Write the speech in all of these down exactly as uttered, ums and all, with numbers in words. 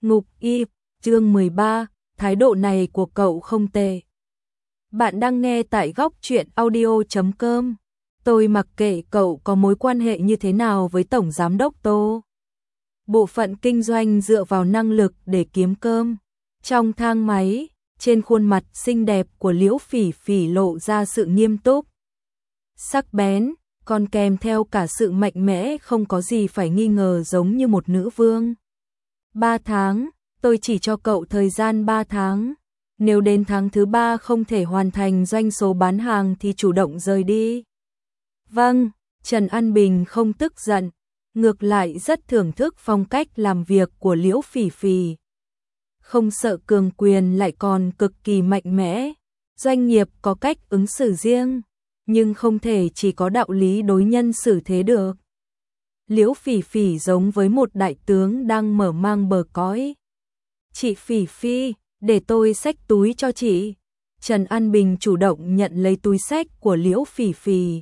Ngục y, chương mười ba, thái độ này của cậu không tệ. Bạn đang nghe tại góc truyện audio chấm com. Tôi mặc kệ cậu có mối quan hệ như thế nào với Tổng Giám đốc Tô. Bộ phận kinh doanh dựa vào năng lực để kiếm cơm. Trong thang máy, trên khuôn mặt xinh đẹp của Liễu Phỉ Phỉ lộ ra sự nghiêm túc, sắc bén, còn kèm theo cả sự mạnh mẽ không có gì phải nghi ngờ, giống như một nữ vương. Ba tháng, tôi chỉ cho cậu thời gian ba tháng. Nếu đến tháng thứ ba không thể hoàn thành doanh số bán hàng thì chủ động rời đi. Vâng, Trần An Bình không tức giận, ngược lại rất thưởng thức phong cách làm việc của Liễu Phỉ Phỉ. Không sợ cường quyền lại còn cực kỳ mạnh mẽ. Doanh nghiệp có cách ứng xử riêng, nhưng không thể chỉ có đạo lý đối nhân xử thế được. Liễu Phỉ Phỉ giống với một đại tướng đang mở mang bờ cõi. Chị Phỉ Phỉ, để tôi xách túi cho chị. Trần An Bình chủ động nhận lấy túi xách của Liễu Phỉ Phỉ.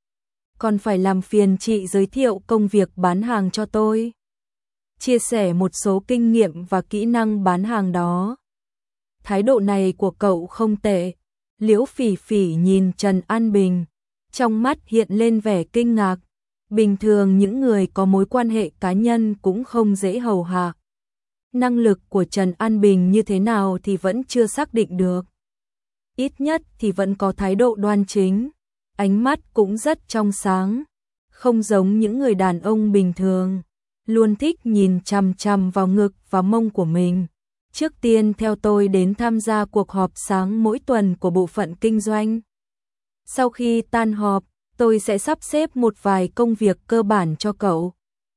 Còn phải làm phiền chị giới thiệu công việc bán hàng cho tôi. Chia sẻ một số kinh nghiệm và kỹ năng bán hàng đó. Thái độ này của cậu không tệ. Liễu Phỉ Phỉ nhìn Trần An Bình, trong mắt hiện lên vẻ kinh ngạc. Bình thường những người có mối quan hệ cá nhân cũng không dễ hầu hạ. Năng lực của Trần An Bình như thế nào thì vẫn chưa xác định được. Ít nhất thì vẫn có thái độ đoan chính, ánh mắt cũng rất trong sáng, không giống những người đàn ông bình thường, luôn thích nhìn chằm chằm vào ngực và mông của mình. Trước tiên theo tôi đến tham gia cuộc họp sáng mỗi tuần của bộ phận kinh doanh. Sau khi tan họp, tôi sẽ sắp xếp một vài công việc cơ bản cho cậu.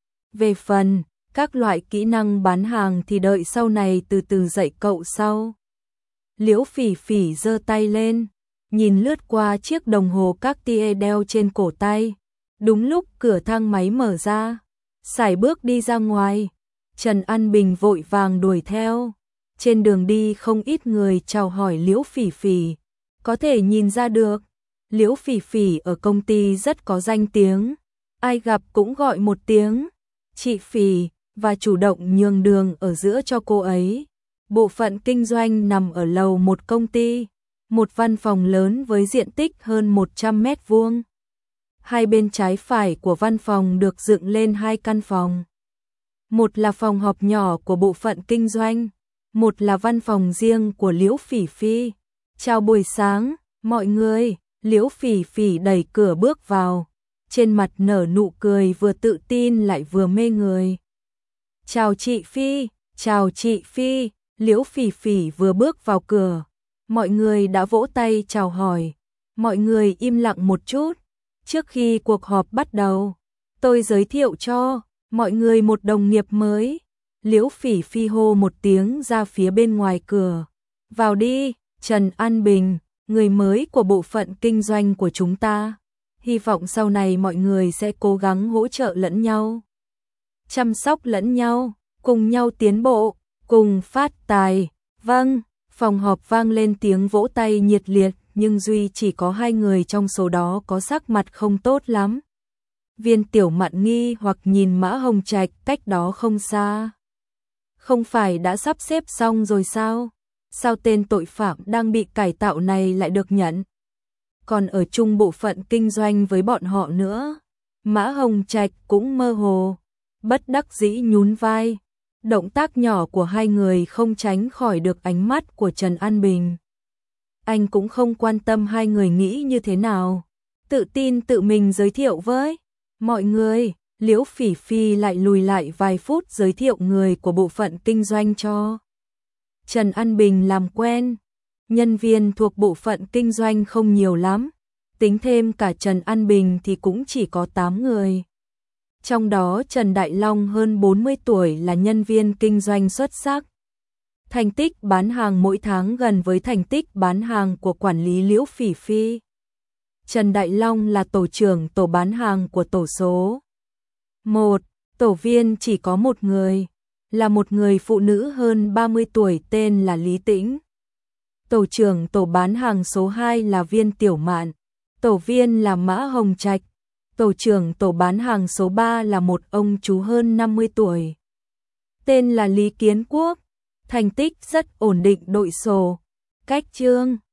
Về phần các loại kỹ năng bán hàng thì đợi sau này từ từ dạy cậu sau. Liễu Phỉ Phỉ giơ tay lên, nhìn lướt qua chiếc đồng hồ Cartier đeo trên cổ tay. Đúng lúc cửa thang máy mở ra, sải bước đi ra ngoài. Trần An Bình vội vàng đuổi theo. Trên đường đi không ít người chào hỏi Liễu Phỉ Phỉ. Có thể nhìn ra được, Liễu Phỉ Phỉ ở công ty rất có danh tiếng. Ai gặp cũng gọi một tiếng chị Phỉ và chủ động nhường đường ở giữa cho cô ấy. Bộ phận kinh doanh nằm ở lầu một công ty, một văn phòng lớn với diện tích hơn một trăm mét vuông. Hai bên trái phải của văn phòng được dựng lên hai căn phòng. Một là phòng họp nhỏ của bộ phận kinh doanh, một là văn phòng riêng của Liễu Phỉ Phỉ. Chào buổi sáng, mọi người. Liễu Phỉ Phỉ đẩy cửa bước vào, trên mặt nở nụ cười vừa tự tin lại vừa mê người. Chào chị Phi, chào chị Phi. Liễu Phỉ Phỉ vừa bước vào cửa, mọi người đã vỗ tay chào hỏi. Mọi người im lặng một chút. Trước khi cuộc họp bắt đầu, tôi giới thiệu cho mọi người một đồng nghiệp mới. Liễu Phỉ Phỉ hô một tiếng ra phía bên ngoài cửa. Vào đi, Trần An Bình, người mới của bộ phận kinh doanh của chúng ta. Hy vọng sau này mọi người sẽ cố gắng hỗ trợ lẫn nhau, chăm sóc lẫn nhau, cùng nhau tiến bộ, cùng phát tài. Vâng, phòng họp vang lên tiếng vỗ tay nhiệt liệt, nhưng duy chỉ có hai người trong số đó có sắc mặt không tốt lắm. Viên Tiểu Mạn nghi hoặc nhìn Mã Hồng Trạch cách đó không xa. Không phải đã sắp xếp xong rồi sao? Sao tên tội phạm đang bị cải tạo này lại được nhận? Còn ở chung bộ phận kinh doanh với bọn họ nữa. Mã Hồng Trạch cũng mơ hồ, bất đắc dĩ nhún vai. Động tác nhỏ của hai người không tránh khỏi được ánh mắt của Trần An Bình. Anh cũng không quan tâm hai người nghĩ như thế nào, tự tin tự mình giới thiệu với mọi người. Liễu Phỉ Phỉ lại lùi lại vài phút giới thiệu người của bộ phận kinh doanh cho Trần An Bình làm quen. Nhân viên thuộc bộ phận kinh doanh không nhiều lắm, tính thêm cả Trần An Bình thì cũng chỉ có tám người. Trong đó Trần Đại Long hơn bốn mươi tuổi là nhân viên kinh doanh xuất sắc. Thành tích bán hàng mỗi tháng gần với thành tích bán hàng của quản lý Liễu Phỉ Phỉ. Trần Đại Long là tổ trưởng tổ bán hàng của tổ số một, tổ viên chỉ có một người, là một người phụ nữ hơn ba mươi tuổi tên là Lý Tĩnh. Tổ trưởng tổ bán hàng số hai là Viên Tiểu Mạn, tổ viên là Mã Hồng Trạch. Tổ trưởng tổ bán hàng số ba là một ông chú hơn năm mươi tuổi. tên là Lý Kiến Quốc, thành tích rất ổn định đội sổ. Cách chương